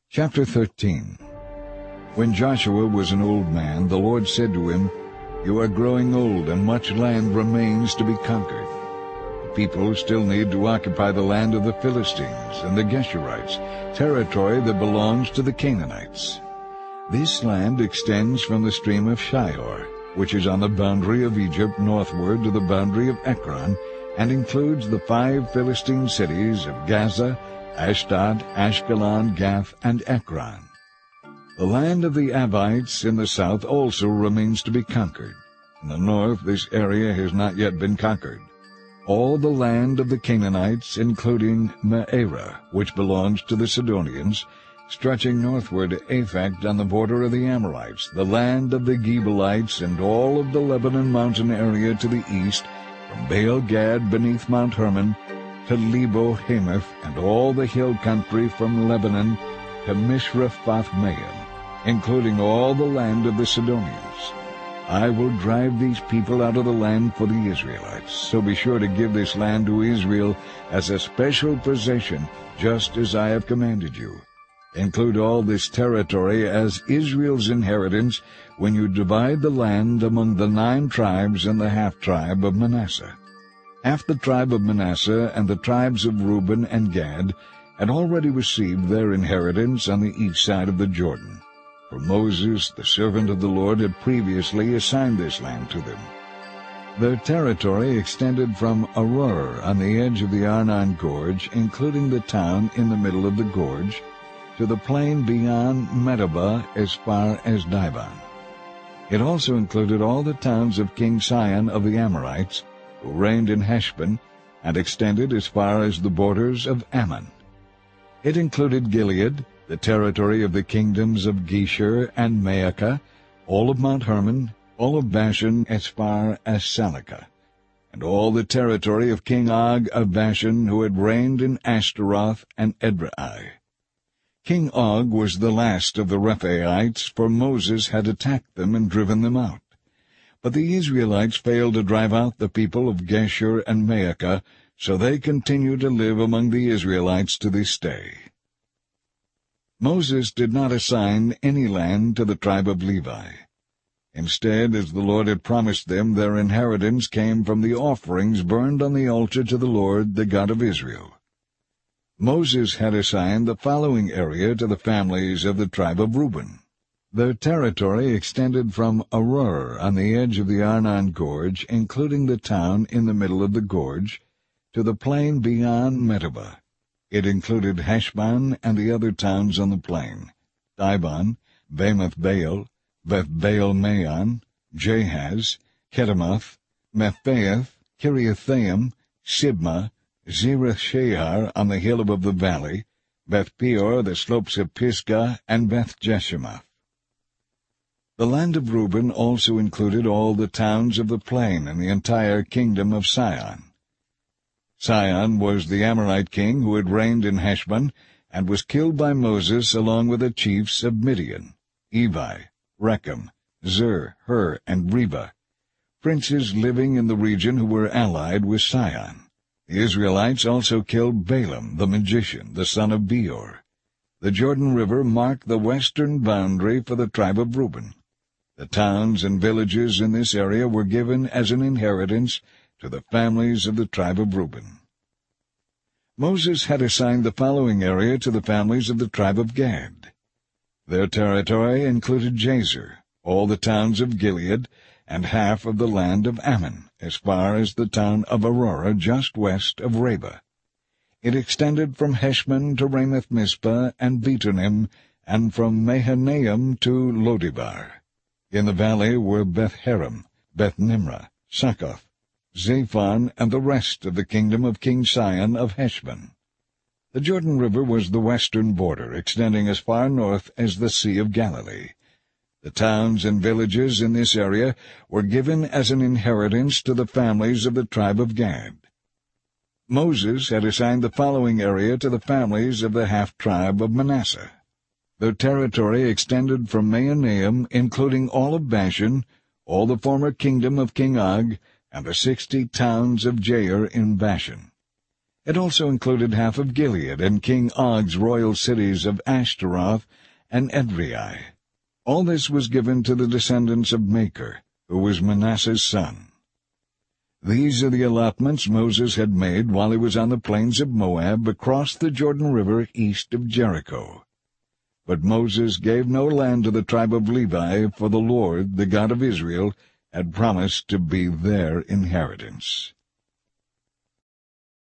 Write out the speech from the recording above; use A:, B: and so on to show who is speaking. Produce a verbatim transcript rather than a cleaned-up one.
A: Chapter thirteen. When Joshua was an old man, the Lord said to him, "You are growing old, and much land remains to be conquered. The people still need to occupy the land of the Philistines and the Geshurites, territory that belongs to the Canaanites. This land extends from the stream of Shihor, which is on the boundary of Egypt northward to the boundary of Ekron, and includes the five Philistine cities of Gaza, Ashdod, Ashkelon, Gath, and Ekron. The land of the Avites in the south also remains to be conquered. In the north this area has not yet been conquered. All the land of the Canaanites, including Me'arah, which belongs to the Sidonians, stretching northward to Aphek on the border of the Amorites, the land of the Gebalites, and all of the Lebanon mountain area to the east, from Baal-Gad beneath Mount Hermon to Lebo-Hamath, and all the hill country from Lebanon to Mishrephoth-Maim, including all the land of the Sidonians. I will drive these people out of the land for the Israelites, so be sure to give this land to Israel as a special possession, just as I have commanded you. Include all this territory as Israel's inheritance when you divide the land among the nine tribes and the half-tribe of Manasseh." Half the tribe of Manasseh and the tribes of Reuben and Gad had already received their inheritance on the east side of the Jordan, for Moses, the servant of the Lord, had previously assigned this land to them. Their territory extended from Aroer on the edge of the Arnon Gorge, including the town in the middle of the gorge, to the plain beyond Medeba as far as Dibon. It also included all the towns of King Sihon of the Amorites, who reigned in Heshbon, and extended as far as the borders of Ammon. It included Gilead, the territory of the kingdoms of Geshur and Maacah, all of Mount Hermon, all of Bashan as far as Salekah, and all the territory of King Og of Bashan, who had reigned in Ashtaroth and Edrei. King Og was the last of the Rephaites, for Moses had attacked them and driven them out. But the Israelites failed to drive out the people of Geshur and Maacah, so they continue to live among the Israelites to this day. Moses did not assign any land to the tribe of Levi. Instead, as the Lord had promised them, their inheritance came from the offerings burned on the altar to the Lord, the God of Israel. Moses had assigned the following area to the families of the tribe of Reuben. Their territory extended from Aroer on the edge of the Arnon Gorge, including the town in the middle of the gorge, to the plain beyond Medeba. It included Heshbon and the other towns on the plain, Dibon, Bamoth Baal, Beth Baal Maon, Jahaz, Kedemoth, Mephaath, Kiriathaim, Sibmah, Zereth-Shahar on the hill above the valley, Beth Peor, the slopes of Pisgah, and Beth Jeshimoth. The land of Reuben also included all the towns of the plain and the entire kingdom of Sihon. Sihon was the Amorite king who had reigned in Heshbon and was killed by Moses along with the chiefs of Midian, Evi, Rechem, Zur, Hur, and Reba, princes living in the region who were allied with Sihon. The Israelites also killed Balaam the magician, the son of Beor. The Jordan River marked the western boundary for the tribe of Reuben. The towns and villages in this area were given as an inheritance to the families of the tribe of Reuben. Moses had assigned the following area to the families of the tribe of Gad. Their territory included Jazer, all the towns of Gilead, and half of the land of Ammon, as far as the town of Aurora just west of Reba. It extended from Heshbon to Ramoth-Mizpah and Betonim, and from Mahanaim to Lodibar. In the valley were Beth-Haram, Beth-Nimrah, Succoth, Zaphon, and the rest of the kingdom of King Sihon of Heshbon. The Jordan River was the western border, extending as far north as the Sea of Galilee. The towns and villages in this area were given as an inheritance to the families of the tribe of Gad. Moses had assigned the following area to the families of the half-tribe of Manasseh. Their territory extended from Mahanaim, including all of Bashan, all the former kingdom of King Og, and the sixty towns of Jair in Bashan. It also included half of Gilead and King Og's royal cities of Ashtaroth and Edrei. All this was given to the descendants of Machir, who was Manasseh's son. These are the allotments Moses had made while he was on the plains of Moab across the Jordan River east of Jericho. But Moses gave no land to the tribe of Levi, for the Lord, the God of Israel, had promised to be their inheritance.